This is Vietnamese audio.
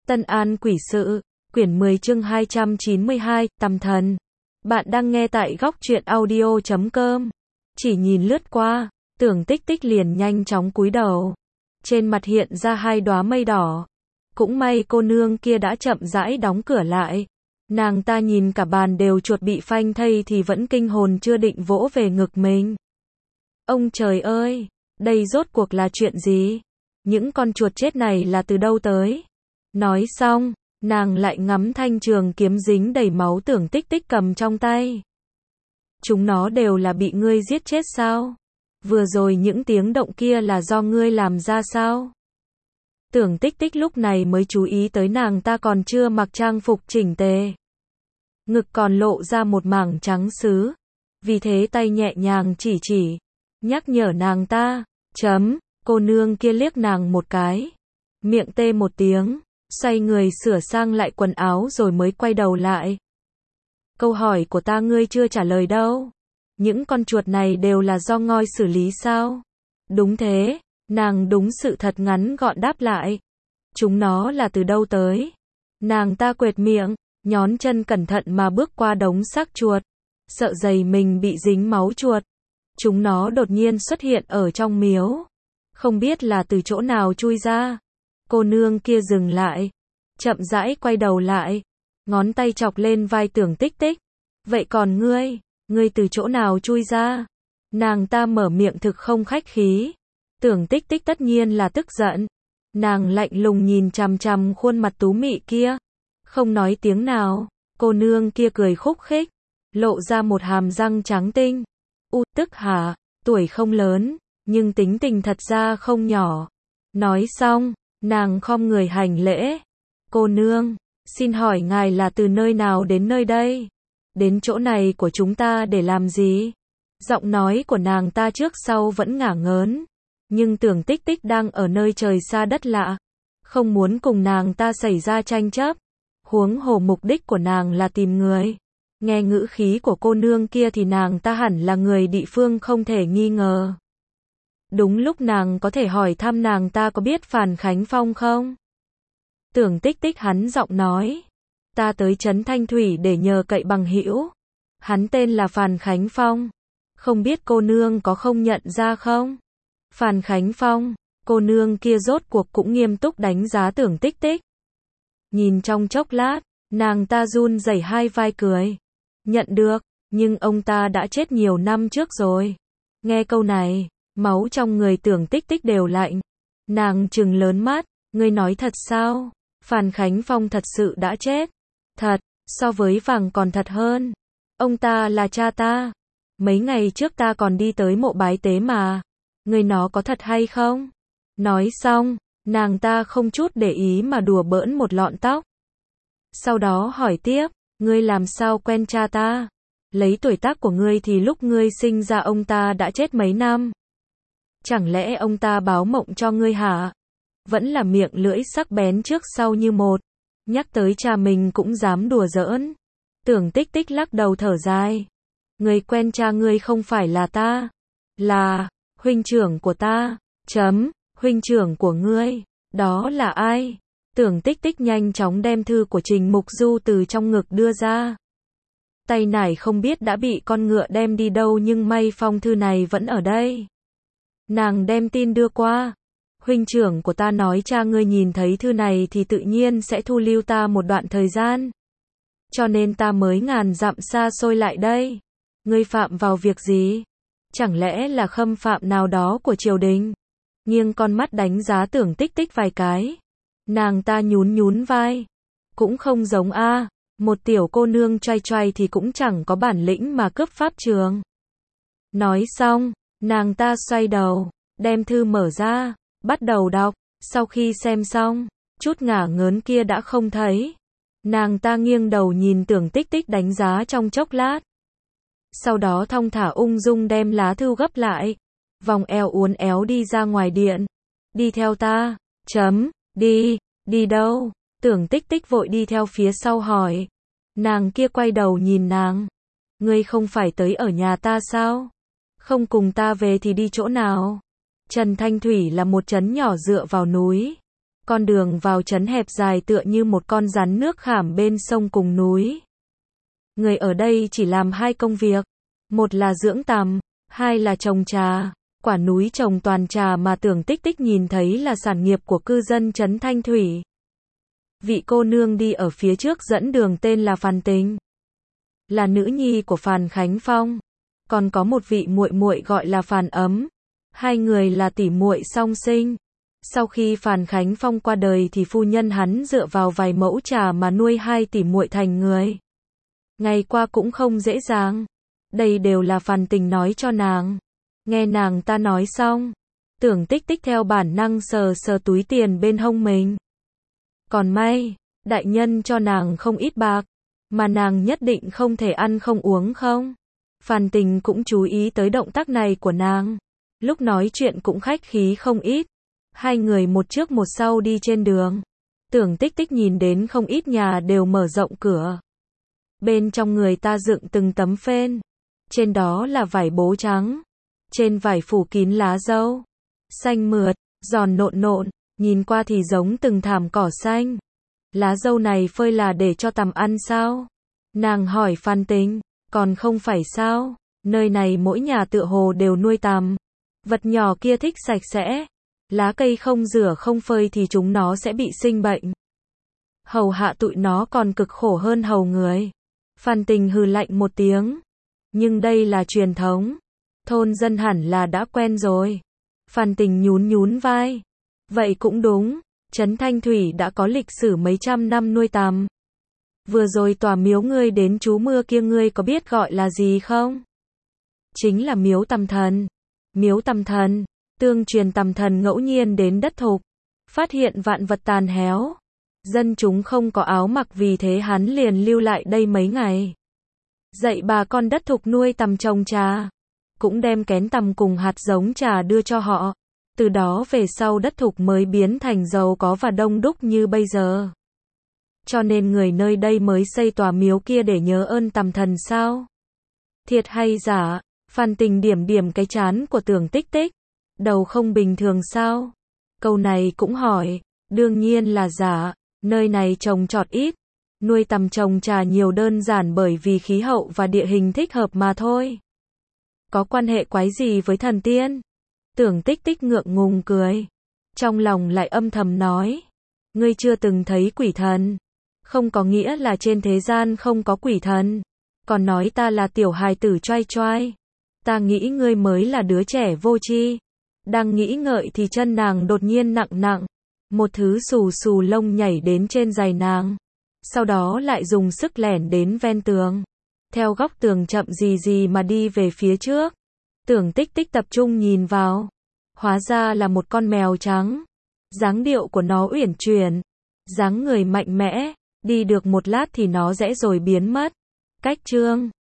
Tân An Quỷ Sự, quyển 10 chương 292, Tầm Thần. Bạn đang nghe tại góc truyện audio.com. Chỉ nhìn lướt qua, Tưởng Tích Tích liền nhanh chóng cúi đầu. Trên mặt hiện ra hai đóa mây đỏ. Cũng may cô nương kia đã chậm rãi đóng cửa lại. Nàng ta nhìn cả bàn đều chuột bị phanh thây thì vẫn kinh hồn chưa định vỗ về ngực mình. Ông trời ơi, đây rốt cuộc là chuyện gì? Những con chuột chết này là từ đâu tới? Nói xong, nàng lại ngắm thanh trường kiếm dính đầy máu Tưởng Tích Tích cầm trong tay. Chúng nó đều là bị ngươi giết chết sao? Vừa rồi những tiếng động kia là do ngươi làm ra sao? Tưởng Tích Tích lúc này mới chú ý tới nàng ta còn chưa mặc trang phục chỉnh tề. Ngực còn lộ ra một mảng trắng sứ. Vì thế tay nhẹ nhàng chỉ, nhắc nhở nàng ta. Cô nương kia liếc nàng một cái. Miệng tê một tiếng, xoay người sửa sang lại quần áo rồi mới quay đầu lại. Câu hỏi của ta ngươi chưa trả lời đâu. Những con chuột này đều là do ngoi xử lý sao? Đúng thế, nàng đúng sự thật ngắn gọn đáp lại. Chúng nó là từ đâu tới? Nàng ta quệt miệng, nhón chân cẩn thận mà bước qua đống xác chuột. Sợ giày mình bị dính máu chuột. Chúng nó đột nhiên xuất hiện ở trong miếu. Không biết là từ chỗ nào chui ra. Cô nương kia dừng lại, chậm rãi quay đầu lại, ngón tay chọc lên vai Tưởng Tích Tích. Vậy còn ngươi từ chỗ nào chui ra? Nàng ta mở miệng thực không khách khí. Tưởng Tích Tích tất nhiên là tức giận. Nàng lạnh lùng nhìn chằm chằm khuôn mặt tú mị kia, không nói tiếng nào. Cô nương kia cười khúc khích, lộ ra một hàm răng trắng tinh. Tức hả, tuổi không lớn, nhưng tính tình thật ra không nhỏ. Nói xong, nàng khom người hành lễ. Cô nương, xin hỏi ngài là từ nơi nào đến nơi đây? Đến chỗ này của chúng ta để làm gì? Giọng nói của nàng ta trước sau vẫn ngả ngớn. Nhưng Tưởng Tích Tích đang ở nơi trời xa đất lạ. Không muốn cùng nàng ta xảy ra tranh chấp. Huống hồ mục đích của nàng là tìm người. Nghe ngữ khí của cô nương kia thì nàng ta hẳn là người địa phương không thể nghi ngờ. Đúng lúc nàng có thể hỏi thăm nàng ta có biết Phàn Khánh Phong không? Tưởng Tích Tích hắn giọng nói. Ta tới trấn Thanh Thủy để nhờ cậy bằng hữu. Hắn tên là Phàn Khánh Phong. Không biết cô nương có không nhận ra không? Phàn Khánh Phong, cô nương kia rốt cuộc cũng nghiêm túc đánh giá Tưởng Tích Tích. Nhìn trong chốc lát, nàng ta run rẩy hai vai cười. Nhận được, nhưng ông ta đã chết nhiều năm trước rồi. Nghe câu này, máu trong người Tưởng Tích Tích đều lạnh. Nàng trừng lớn mắt, ngươi nói thật sao? Phàn Khánh Phong thật sự đã chết. Thật, so với vàng còn thật hơn. Ông ta là cha ta. Mấy ngày trước ta còn đi tới mộ bái tế mà. Ngươi nó có thật hay không? Nói xong, nàng ta không chút để ý mà đùa bỡn một lọn tóc. Sau đó hỏi tiếp, ngươi làm sao quen cha ta? Lấy tuổi tác của ngươi thì lúc ngươi sinh ra ông ta đã chết mấy năm. Chẳng lẽ ông ta báo mộng cho ngươi hả? Vẫn là miệng lưỡi sắc bén trước sau như một. Nhắc tới cha mình cũng dám đùa giỡn. Tưởng Tích Tích lắc đầu thở dài. Người quen cha ngươi không phải là ta. Là huynh trưởng của ta. Huynh trưởng của ngươi. Đó là ai? Tưởng Tích Tích nhanh chóng đem thư của Trình Mục Du từ trong ngực đưa ra. Tay nải không biết đã bị con ngựa đem đi đâu nhưng may phong thư này vẫn ở đây. Nàng đem tin đưa qua. Huynh trưởng của ta nói cha ngươi nhìn thấy thư này thì tự nhiên sẽ thu lưu ta một đoạn thời gian. Cho nên ta mới ngàn dặm xa xôi lại đây. Ngươi phạm vào việc gì? Chẳng lẽ là khâm phạm nào đó của triều đình? Nghiêng con mắt đánh giá Tưởng Tích Tích vài cái. Nàng ta nhún vai. Cũng không giống một tiểu cô nương choai choai thì cũng chẳng có bản lĩnh mà cướp pháp trường. Nói xong, nàng ta xoay đầu, đem thư mở ra, bắt đầu đọc. Sau khi xem xong, chút ngả ngớn kia đã không thấy. Nàng ta nghiêng đầu nhìn Tưởng Tích Tích đánh giá trong chốc lát. Sau đó thong thả ung dung đem lá thư gấp lại. Vòng eo uốn éo đi ra ngoài điện. Đi theo ta. Đi đâu? Tưởng Tích Tích vội đi theo phía sau hỏi. Nàng kia quay đầu nhìn nàng. Ngươi không phải tới ở nhà ta sao? Không cùng ta về thì đi chỗ nào? Trần Thanh Thủy là một trấn nhỏ dựa vào núi. Con đường vào trấn hẹp dài tựa như một con rắn nước khảm bên sông cùng núi. Người ở đây chỉ làm 2 công việc. Một là dưỡng tằm, 2 là trồng trà. Quả núi trồng toàn trà mà Tưởng Tích Tích nhìn thấy là sản nghiệp của cư dân trấn Thanh Thủy. Vị cô nương đi ở phía trước dẫn đường tên là Phàn Tình, là nữ nhi của Phàn Khánh Phong. Còn có một vị muội muội gọi là Phàn Ấm. 2 người là tỷ muội song sinh. Sau khi Phàn Khánh Phong qua đời thì phu nhân hắn dựa vào vài mẫu trà mà nuôi 2 tỷ muội thành người. Ngày qua cũng không dễ dàng. Đây đều là Phàn Tình nói cho nàng. Nghe nàng ta nói xong, Tưởng Tích Tích theo bản năng sờ sờ túi tiền bên hông mình. Còn may, đại nhân cho nàng không ít bạc, mà nàng nhất định không thể ăn không uống không. Phàn Tình cũng chú ý tới động tác này của nàng. Lúc nói chuyện cũng khách khí không ít. 2 người một trước một sau đi trên đường. Tưởng Tích Tích nhìn đến không ít nhà đều mở rộng cửa. Bên trong người ta dựng từng tấm phên. Trên đó là vải bố trắng. Trên vải phủ kín lá dâu. Xanh mượt, giòn nộn nộn, nhìn qua thì giống từng thảm cỏ xanh. Lá dâu này phơi là để cho tằm ăn sao? Nàng hỏi Phàn Tình, còn không phải sao? Nơi này mỗi nhà tựa hồ đều nuôi tằm. Vật nhỏ kia thích sạch sẽ. Lá cây không rửa không phơi thì chúng nó sẽ bị sinh bệnh. Hầu hạ tụi nó còn cực khổ hơn hầu người. Phàn Tình hừ lạnh một tiếng. Nhưng đây là truyền thống. Thôn dân hẳn là đã quen rồi. Phàn Tình nhún vai. Vậy cũng đúng. Trấn Thanh Thủy đã có lịch sử mấy trăm năm nuôi tằm. Vừa rồi tòa miếu ngươi đến trú mưa kia ngươi có biết gọi là gì không? Chính là miếu tằm thần. Miếu tằm thần. Tương truyền tằm thần ngẫu nhiên đến đất thục, phát hiện vạn vật tàn héo. Dân chúng không có áo mặc vì thế hắn liền lưu lại đây mấy ngày. Dạy bà con đất thục nuôi tằm trồng trà. Cũng đem kén tằm cùng hạt giống trà đưa cho họ. Từ đó về sau đất thục mới biến thành giàu có và đông đúc như bây giờ. Cho nên người nơi đây mới xây tòa miếu kia để nhớ ơn tằm thần sao? Thiệt hay giả? Phàn Tình điểm cái trán của Tưởng Tích Tích. Đầu không bình thường sao? Câu này cũng hỏi. Đương nhiên là giả. Nơi này trồng trọt ít. Nuôi tằm trồng trà nhiều đơn giản bởi vì khí hậu và địa hình thích hợp mà thôi. Có quan hệ quái gì với thần tiên? Tưởng Tích Tích ngượng ngùng cười. Trong lòng lại âm thầm nói. Ngươi chưa từng thấy quỷ thần. Không có nghĩa là trên thế gian không có quỷ thần. Còn nói ta là tiểu hài tử choai choai. Ta nghĩ ngươi mới là đứa trẻ vô tri. Đang nghĩ ngợi thì chân nàng đột nhiên nặng. Một thứ xù xù lông nhảy đến trên giày nàng. Sau đó lại dùng sức lẻn đến ven tường. Theo góc tường chậm gì mà đi về phía trước. Tưởng Tích Tích tập trung nhìn vào. Hóa ra là một con mèo trắng. Dáng điệu của nó uyển chuyển. Dáng người mạnh mẽ. Đi được một lát thì nó rẽ rồi biến mất. Cách chương